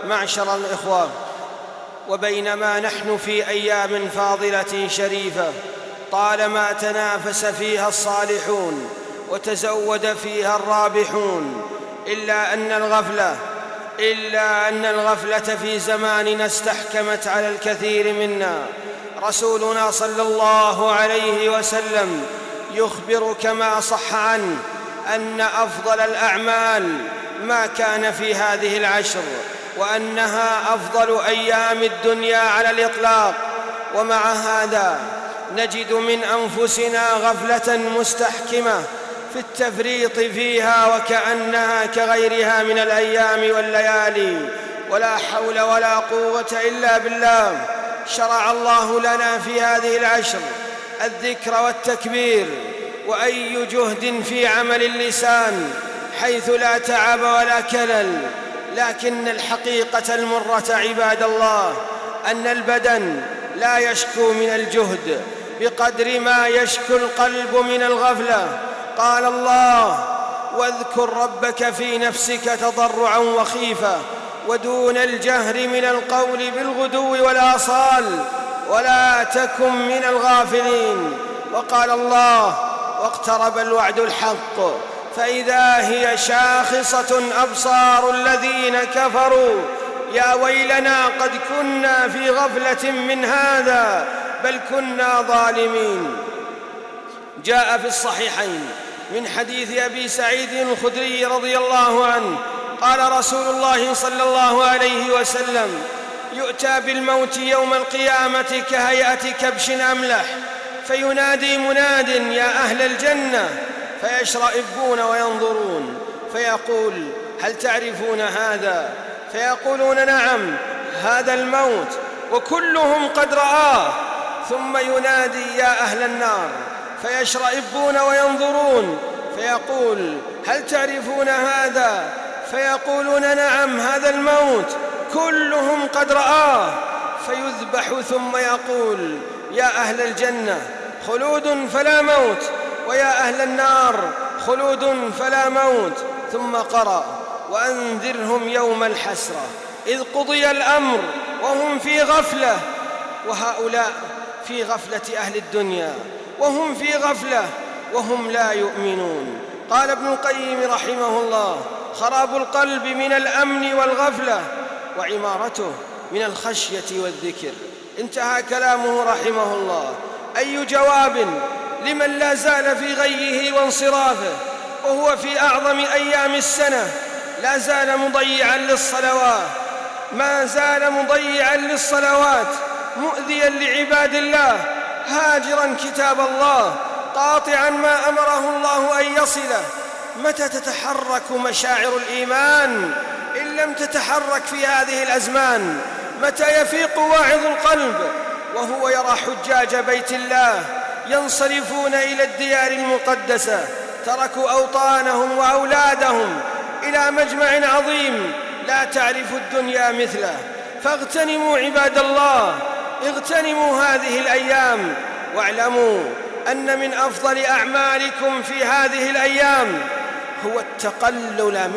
معشر الإخوة، وبينما نحن في أيام فاضلة شريفة طالما تنافس فيها الصالحون وتزود فيها الرابحون، إلا أن الغفلة في زماننا استحكمت على الكثير منا. رسولنا صلى الله عليه وسلم يخبر كما صح عنه أن أفضل الأعمال ما كان في هذه العشر، وأنها أفضل أيام الدنيا على الإطلاق. ومع هذا نجد من أنفسنا غفلة مستحكمة في التفريط فيها، وكأنها كغيرها من الأيام والليالي. ولا حول ولا قوة إلا بالله. شرع الله لنا في هذه العشر الذكر والتكبير، وأي جهد في عمل اللسان حيث لا تعب ولا كلل. لكن الحقيقة المرة عباد الله أن البدن لا يشكو من الجهد بقدر ما يشكو القلب من الغفلة. قال الله: واذكر ربك في نفسك تضرعا وخيفة ودون الجهر من القول بالغدو والآصال ولا تكن من الغافلين. وقال الله: واقترب الوعد الحق فإذا هي شاخصة أبصار الذين كفروا يا ويلنا قد كنا في غفلة من هذا بل كنا ظالمين. جاء في الصحيحين من حديث أبي سعيد الخدري رضي الله عنه قال رسول الله صلى الله عليه وسلم: يؤتى بالموت يوم القيامة كهيئة كبش أملح، فينادي مناد: يا أهل الجنة، فيشرئبون وينظرون، فيقول: هل تعرفون هذا؟ فيقولون: نعم، هذا الموت، وكلهم قد رآه. ثم ينادي: يا أهل النار، فيشرئبون وينظرون، فيقول: هل تعرفون هذا؟ فيقولون: نعم، هذا الموت، كلهم قد رآه. فيذبح ثم يقول: يا أهل الجنة، خلود فلا موت، ويا أهل النار، خلود فلا موت. ثم قرأ: وأنذرهم يوم الحسرة إذ قضي الأمر وهم في غفلة. وهؤلاء في غفلة أهل الدنيا، وهم في غفلة وهم لا يؤمنون. قال ابن القيم رحمه الله: خراب القلب من الأمن والغفلة، وعمارته من الخشية والذكر. انتهى كلامه رحمه الله. أي جواب لمن لا زال في غيه وانصرافه وهو في أعظم أيام السنة لا زال مضيعا للصلوات، ما زال مضيعا للصلوات، مؤذيا لعباد الله، هاجرا كتاب الله، قاطعا ما أمره الله أن يصله. متى تتحرك مشاعر الإيمان إن لم تتحرك في هذه الأزمان؟ متى يفيق واعظ القلب وهو يرى حجاج بيت الله ينصرفون إلى الديار المقدسة، تركوا أوطانهم وأولادهم إلى مجمع عظيم لا تعرف الدنيا مثله؟ فاغتنموا عباد الله، اغتنموا هذه الأيام، واعلموا أن من أفضل أعمالكم في هذه الأيام هو التقلل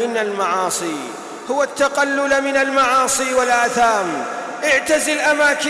من المعاصي والآثام. اعتزل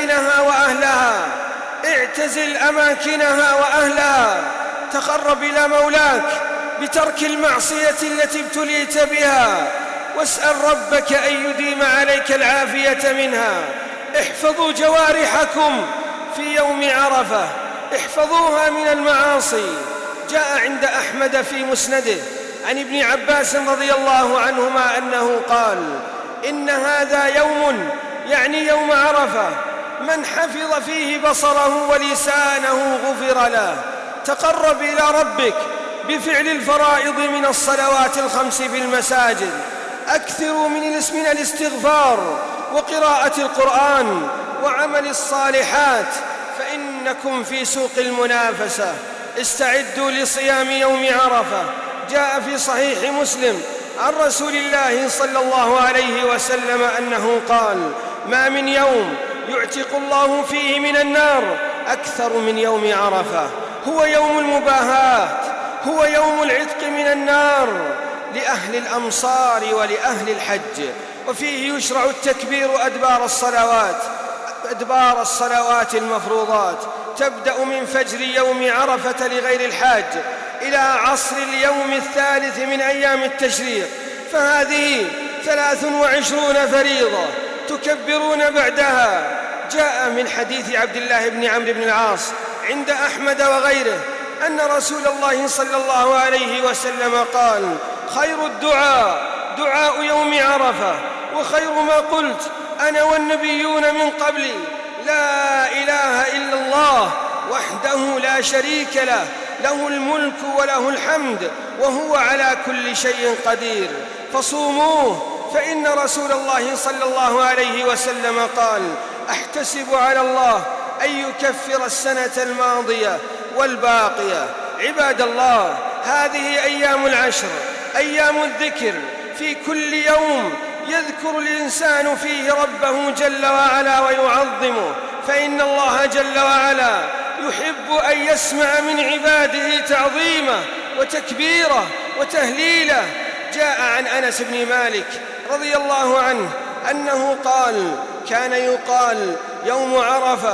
أماكنها وأهلها، تقرب إلى مولاك بترك المعصية التي ابتليت بها، واسأل ربك أن يديم عليك العافية منها. احفظوا جوارحكم في يوم عرفة، احفظوها من المعاصي. جاء عند أحمد في مسنده عن ابن عباس رضي الله عنهما أنه قال: إن هذا يوم، يعني يوم عرفة، من حفظ فيه بصره ولسانه غفر له. تقرب إلى ربك بفعل الفرائض من الصلوات الخمس في المساجد، أكثروا من الاستغفار وقراءة القرآن وعمل الصالحات، فإنكم في سوق المنافسة. استعدوا لصيام يوم عرفة. جاء في صحيح مسلم عن رسول الله صلى الله عليه وسلم أنه قال: ما من يوم يعتق الله فيه من النار أكثر من يوم عرفة. هو يوم المباهات، هو يوم العتق من النار لأهل الأمصار ولأهل الحج. وفيه يشرع التكبير أدبار الصلوات المفروضات، تبدأ من فجر يوم عرفة لغير الحاج إلى عصر اليوم الثالث من أيام التشريق، فهذه 23 فريضة تكبرون بعدها. جاء من حديث عبد الله بن عمرو بن العاص عند أحمد وغيره أن رسول الله صلى الله عليه وسلم قال: خير الدعاء دعاء يوم عرفة، وخير ما قلت أنا والنبيون من قبلي لا إله إلا الله وحده لا شريك له، له الملك وله الحمد وهو على كل شيء قدير، فصوموه، فإن رسول الله صلى الله عليه وسلم قال: أحتسب على الله أن يكفر السنة الماضية والباقية. عباد الله، هذه أيام العشر، أيام الذكر، في كل يوم يذكر الإنسان فيه ربه جل وعلا ويعظمه، فإن الله جل وعلا يحب أن يسمع من عباده تعظيمه وتكبيره وتهليله. جاء عن أنس بن مالك رضي الله عنه أنه قال: كان يقال يوم عرفة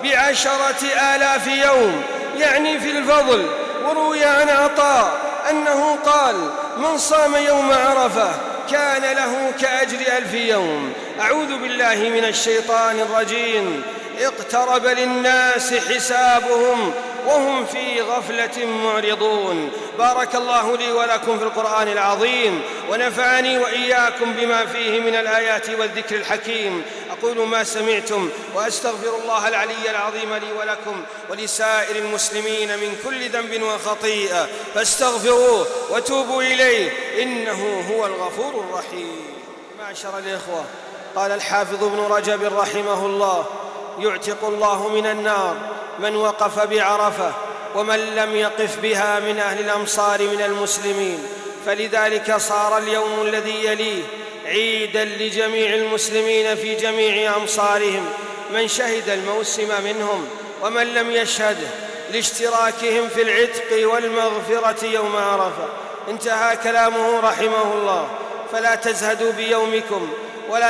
10,000 يوم، يعني في الفضل. وروي عن عطاء أنه قال: من صام يوم عرفة كان له كأجر 1000 يوم. أعوذ بالله من الشيطان الرجيم. اقترب للناس حسابهم وهم في غفلة معرضون. بارك الله لي ولكم في القرآن العظيم، ونفعني وإياكم بما فيه من الآيات والذكر الحكيم. أقول ما سمعتم وأستغفر الله العلي العظيم لي ولكم ولسائر المسلمين من كل ذنب وخطيئة، فاستغفروه وتوبوا إليه إنه هو الغفور الرحيم. معشر الإخوة، قال الحافظ ابن رجب رحمه الله: يعتق الله من النار من وقف بعرفة ومن لم يقف بها من أهل الأمصار من المسلمين، فلذلك صار اليوم الذي يليه عيدا لجميع المسلمين في جميع أمصارهم، من شهد الموسم منهم ومن لم يشهده، لاشتراكهم في العتق والمغفرة يوم عرفة. انتهى كلامه رحمه الله. فلا تزهدوا بيومكم ولا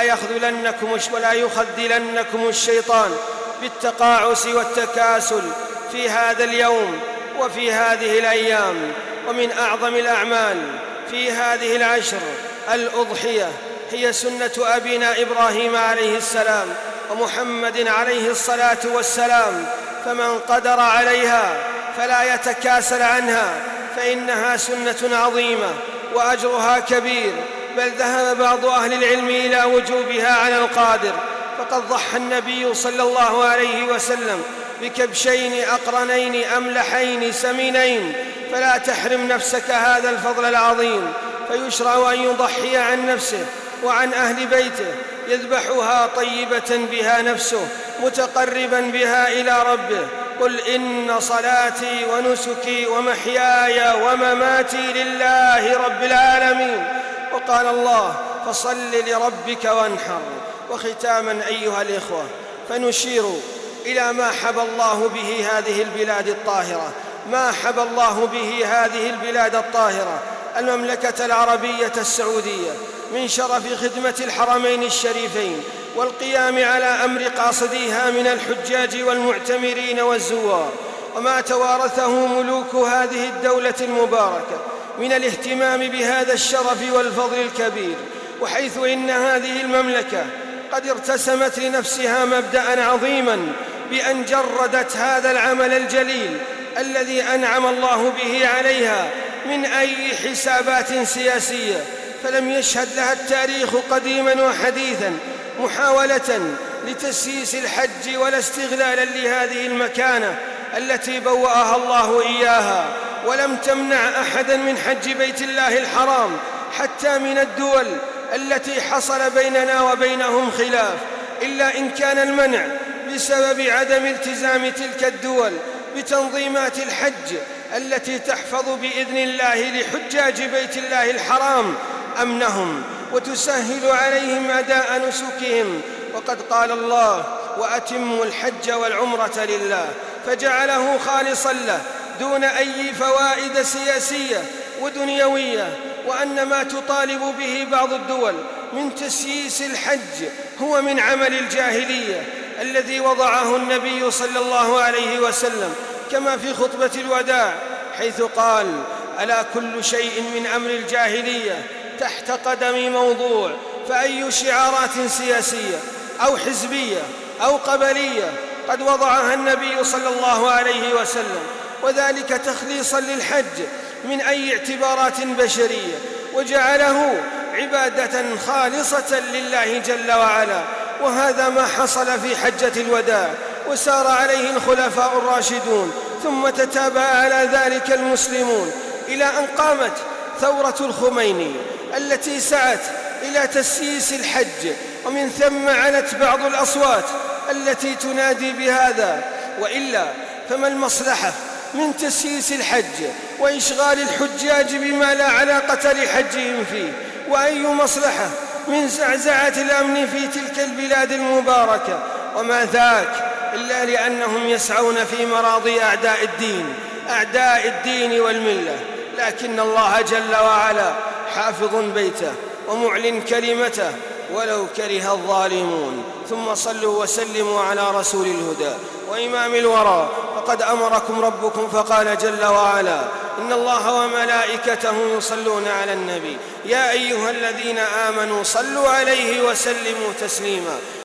يخذلنكم الشيطان بالتقاعس والتكاسل في هذا اليوم وفي هذه الأيام. ومن أعظم الأعمال في هذه العشر الأضحية، هي سنة أبينا إبراهيم عليه السلام ومحمد عليه الصلاة والسلام، فمن قدر عليها فلا يتكاسل عنها، فإنها سنة عظيمة وأجرها كبير، بل ذهب بعض أهل العلم إلى وجوبها على القادر، فقد ضحى النبي صلى الله عليه وسلم بكبشين أقرنين أملحين سمينين، فلا تحرم نفسك هذا الفضل العظيم. فيشرع أن يضحي عن نفسه وعن أهل بيته، يذبحها طيبة بها نفسه متقربا بها إلى ربه: قل إن صلاتي ونسكي ومحياي ومماتي لله رب العالمين. وقال الله: فصل لربك وانحر. وختاما أيها الإخوة، فنشير إلى ما حبى الله به هذه البلاد الطاهرة، المملكة العربية السعودية، من شرف خدمة الحرمين الشريفين والقيام على أمر قاصديها من الحجاج والمعتمرين والزوار، وما توارثه ملوك هذه الدولة المباركة من الاهتمام بهذا الشرف والفضل الكبير. وحيث إن هذه المملكة قد ارتسمت لنفسها مبدأ عظيما بأن جردت هذا العمل الجليل الذي أنعم الله به عليها من أي حسابات سياسية، فلم يشهد لها التاريخ قديما وحديثا محاولة لتسييس الحج ولا استغلالا لهذه المكانة التي بوأها الله إياها، ولم تمنع أحدا من حج بيت الله الحرام، حتى من الدول التي حصل بيننا وبينهم خلاف، إلا إن كان المنع بسبب عدم التزام تلك الدول بتنظيمات الحج التي تحفظ بإذن الله لحجاج بيت الله الحرام أمنهم وتسهل عليهم أداء نسكهم. وقد قال الله: وأتموا الحج والعمرة لله، فجعله خالصا له دون أي فوائد سياسية ودنيوية. وأن ما تطالب به بعض الدول من تسييس الحج هو من عمل الجاهلية الذي وضعه النبي صلى الله عليه وسلم، كما في خطبة الوداع حيث قال: ألا كل شيء من أمر الجاهلية تحت قدم موضوع، فأي شعارات سياسية أو حزبية أو قبلية قد وضعها النبي صلى الله عليه وسلم، وذلك تخليصا للحج من أي اعتبارات بشرية، وجعله عبادة خالصة لله جل وعلا. وهذا ما حصل في حجة الوداع، وسار عليه الخلفاء الراشدون، ثم تتابع على ذلك المسلمون إلى أن قامت ثورة الخميني التي سعت إلى تسييس الحج، ومن ثم علت بعض الأصوات التي تنادي بهذا. وإلا فما المصلحة من تسييس الحج وإشغال الحجاج بما لا علاقة لحجهم فيه؟ وأي مصلحة من زعزعة الأمن في تلك البلاد المباركة؟ وما ذاك إلا لأنهم يسعون في مراضي أعداء الدين والملة. لكن الله جل وعلا حافظ بيته ومعلن كلمته ولو كره الظالمون. ثم صلوا وسلموا على رسول الهدى وإمام الورى. فقد أمركم ربكم فقال جل وعلا: إن الله وملائكته يصلون على النبي يا أيها الذين آمنوا صلوا عليه وسلموا تسليما.